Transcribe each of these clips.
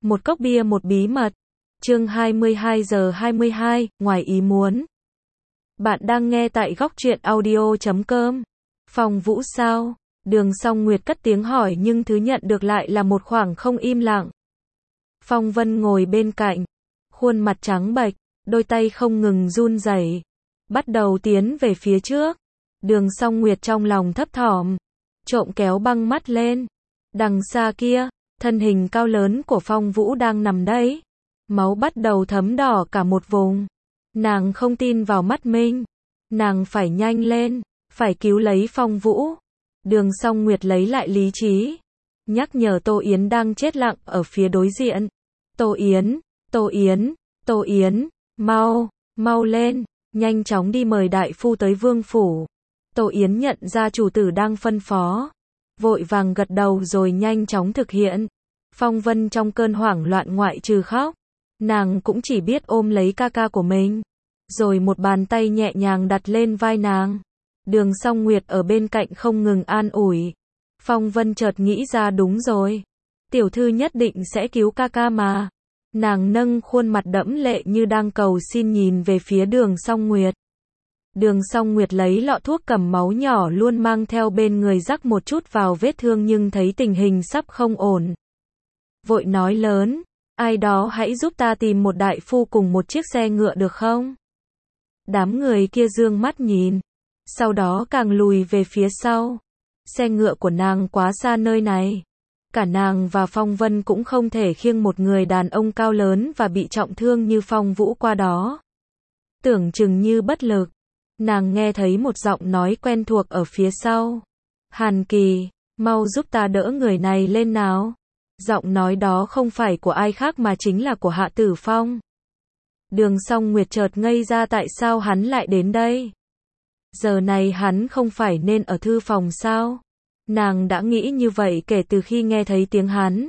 Một cốc bia một bí mật. Chương 22:22, ngoài ý muốn. Bạn đang nghe tại góc truyện audio.com. Phong Vũ sao? Đường Song Nguyệt cất tiếng hỏi nhưng thứ nhận được lại là một khoảng không im lặng. Phong Vân ngồi bên cạnh, khuôn mặt trắng bệch, đôi tay không ngừng run rẩy, bắt đầu tiến về phía trước. Đường Song Nguyệt trong lòng thấp thỏm, trộm kéo băng mắt lên. Đằng xa kia, thân hình cao lớn của Phong Vũ đang nằm đấy. Máu bắt đầu thấm đỏ cả một vùng. Nàng không tin vào mắt mình. Nàng phải nhanh lên, phải cứu lấy Phong Vũ. Đường Song Nguyệt lấy lại lý trí, nhắc nhở Tô Yến đang chết lặng ở phía đối diện. Tô Yến, Tô Yến, Tô Yến, mau, mau lên, nhanh chóng đi mời đại phu tới vương phủ. Tô Yến nhận ra chủ tử đang phân phó, vội vàng gật đầu rồi nhanh chóng thực hiện. Phong Vân trong cơn hoảng loạn ngoại trừ khóc, nàng cũng chỉ biết ôm lấy ca ca của mình, rồi một bàn tay nhẹ nhàng đặt lên vai nàng. Đường Song Nguyệt ở bên cạnh không ngừng an ủi. Phong Vân chợt nghĩ ra đúng rồi, tiểu thư nhất định sẽ cứu ca ca mà. Nàng nâng khuôn mặt đẫm lệ như đang cầu xin nhìn về phía Đường Song Nguyệt. Đường Song Nguyệt lấy lọ thuốc cầm máu nhỏ luôn mang theo bên người rắc một chút vào vết thương nhưng thấy tình hình sắp không ổn. Vội nói lớn, ai đó hãy giúp ta tìm một đại phu cùng một chiếc xe ngựa được không? Đám người kia dương mắt nhìn, sau đó càng lùi về phía sau. Xe ngựa của nàng quá xa nơi này. Cả nàng và Phong Vân cũng không thể khiêng một người đàn ông cao lớn và bị trọng thương như Phong Vũ qua đó. Tưởng chừng như bất lực, nàng nghe thấy một giọng nói quen thuộc ở phía sau. Hàn Kỳ, mau giúp ta đỡ người này lên nào. Giọng nói đó không phải của ai khác mà chính là của Hạ Tử Phong. Đường Song Nguyệt chợt ngây ra tại sao hắn lại đến đây. Giờ này hắn không phải nên ở thư phòng sao? Nàng đã nghĩ như vậy kể từ khi nghe thấy tiếng hắn.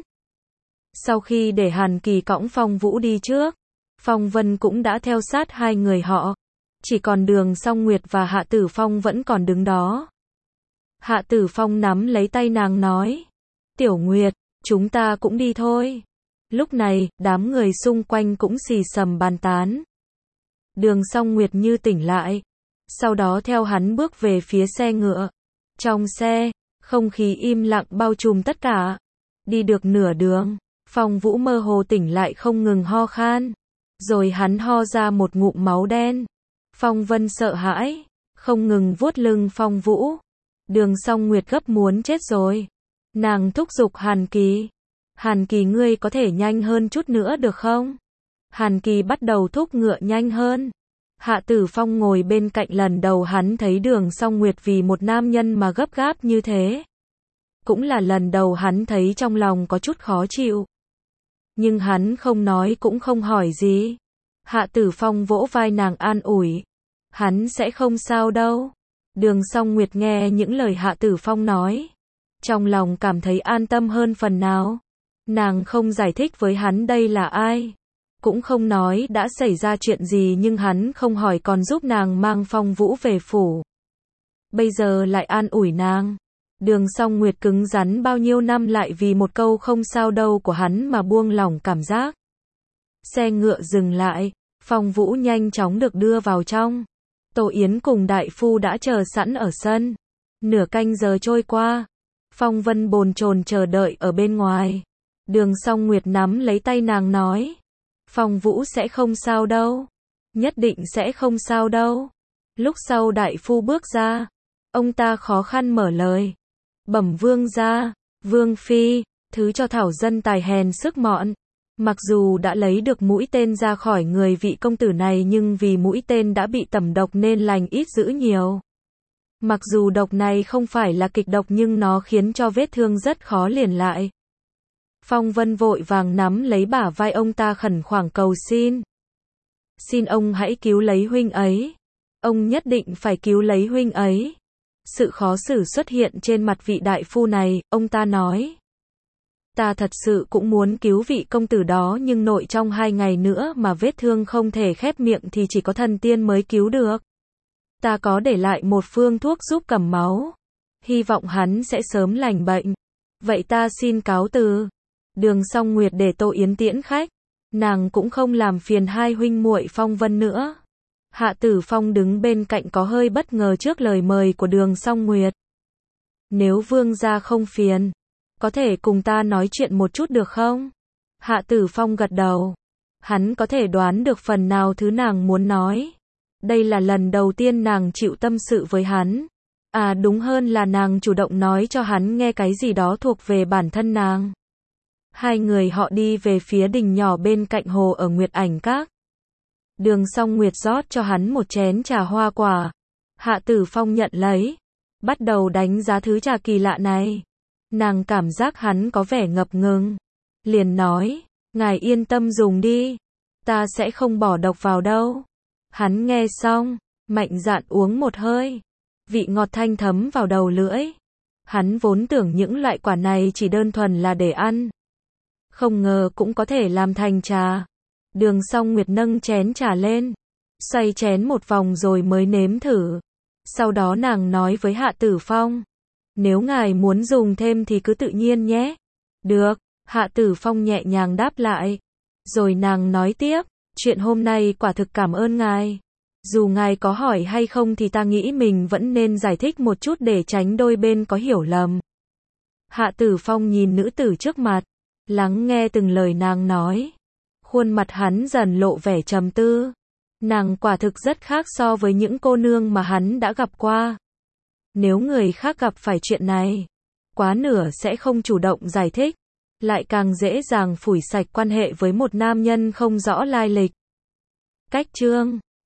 Sau khi để Hàn Kỳ cõng Phong Vũ đi trước, Phong Vân cũng đã theo sát hai người họ. Chỉ còn Đường Song Nguyệt và Hạ Tử Phong vẫn còn đứng đó. Hạ Tử Phong nắm lấy tay nàng nói, Tiểu Nguyệt, chúng ta cũng đi thôi. Lúc này, đám người xung quanh cũng xì xầm bàn tán. Đường Song Nguyệt như tỉnh lại, sau đó theo hắn bước về phía xe ngựa. Trong xe, không khí im lặng bao trùm tất cả. Đi được nửa đường, Phong Vũ mơ hồ tỉnh lại không ngừng ho khan. Rồi hắn ho ra một ngụm máu đen. Phong Vân sợ hãi, không ngừng vuốt lưng Phong Vũ. Đường Song Nguyệt gấp muốn chết rồi. Nàng thúc giục Hàn Kỳ. Hàn Kỳ ngươi có thể nhanh hơn chút nữa được không? Hàn Kỳ bắt đầu thúc ngựa nhanh hơn. Hạ Tử Phong ngồi bên cạnh lần đầu hắn thấy Đường Song Nguyệt vì một nam nhân mà gấp gáp như thế. Cũng là lần đầu hắn thấy trong lòng có chút khó chịu. Nhưng hắn không nói cũng không hỏi gì. Hạ Tử Phong vỗ vai nàng an ủi. Hắn sẽ không sao đâu. Đường Song Nguyệt nghe những lời Hạ Tử Phong nói, trong lòng cảm thấy an tâm hơn phần nào. Nàng không giải thích với hắn đây là ai, cũng không nói đã xảy ra chuyện gì nhưng hắn không hỏi còn giúp nàng mang Phong Vũ về phủ. Bây giờ lại an ủi nàng. Đường Song Nguyệt cứng rắn bao nhiêu năm lại vì một câu không sao đâu của hắn mà buông lỏng cảm giác. Xe ngựa dừng lại, Phong Vũ nhanh chóng được đưa vào trong. Tô Yến cùng đại phu đã chờ sẵn ở sân. Nửa canh giờ trôi qua, Phong Vân bồn chồn chờ đợi ở bên ngoài. Đường Song Nguyệt nắm lấy tay nàng nói, Phong Vũ sẽ không sao đâu, nhất định sẽ không sao đâu. Lúc sau đại phu bước ra, ông ta khó khăn mở lời, bẩm vương gia, vương phi, thứ cho thảo dân tài hèn sức mọn. Mặc dù đã lấy được mũi tên ra khỏi người vị công tử này nhưng vì mũi tên đã bị tẩm độc nên lành ít dữ nhiều. Mặc dù độc này không phải là kịch độc nhưng nó khiến cho vết thương rất khó liền lại. Phong Vân vội vàng nắm lấy bả vai ông ta khẩn khoản cầu xin. Xin ông hãy cứu lấy huynh ấy. Ông nhất định phải cứu lấy huynh ấy. Sự khó xử xuất hiện trên mặt vị đại phu này, ông ta nói. Ta thật sự cũng muốn cứu vị công tử đó nhưng nội trong 2 ngày nữa mà vết thương không thể khép miệng thì chỉ có thần tiên mới cứu được. Ta có để lại một phương thuốc giúp cầm máu. Hy vọng hắn sẽ sớm lành bệnh. Vậy ta xin cáo từ. Đường Song Nguyệt để Tô Yến tiễn khách, nàng cũng không làm phiền hai huynh muội Phong Vân nữa. Hạ Tử Phong đứng bên cạnh có hơi bất ngờ trước lời mời của Đường Song Nguyệt. Nếu vương gia không phiền, có thể cùng ta nói chuyện một chút được không? Hạ Tử Phong gật đầu. Hắn có thể đoán được phần nào thứ nàng muốn nói. Đây là lần đầu tiên nàng chịu tâm sự với hắn. À đúng hơn là nàng chủ động nói cho hắn nghe cái gì đó thuộc về bản thân nàng. Hai người họ đi về phía đình nhỏ bên cạnh hồ ở Nguyệt Ảnh Các. Đường Song Nguyệt rót cho hắn một chén trà hoa quả. Hạ Tử Phong nhận lấy, bắt đầu đánh giá thứ trà kỳ lạ này. Nàng cảm giác hắn có vẻ ngập ngừng, liền nói, ngài yên tâm dùng đi, ta sẽ không bỏ độc vào đâu. Hắn nghe xong, mạnh dạn uống một hơi, vị ngọt thanh thấm vào đầu lưỡi. Hắn vốn tưởng những loại quả này chỉ đơn thuần là để ăn, không ngờ cũng có thể làm thành trà. Đường Song Nguyệt nâng chén trà lên, xoay chén một vòng rồi mới nếm thử. Sau đó nàng nói với Hạ Tử Phong, nếu ngài muốn dùng thêm thì cứ tự nhiên nhé. Được, Hạ Tử Phong nhẹ nhàng đáp lại. Rồi nàng nói tiếp, chuyện hôm nay quả thực cảm ơn ngài. Dù ngài có hỏi hay không thì ta nghĩ mình vẫn nên giải thích một chút để tránh đôi bên có hiểu lầm. Hạ Tử Phong nhìn nữ tử trước mặt, lắng nghe từng lời nàng nói. Khuôn mặt hắn dần lộ vẻ trầm tư. Nàng quả thực rất khác so với những cô nương mà hắn đã gặp qua. Nếu người khác gặp phải chuyện này, quá nửa sẽ không chủ động giải thích, lại càng dễ dàng phủi sạch quan hệ với một nam nhân không rõ lai lịch. Cách chương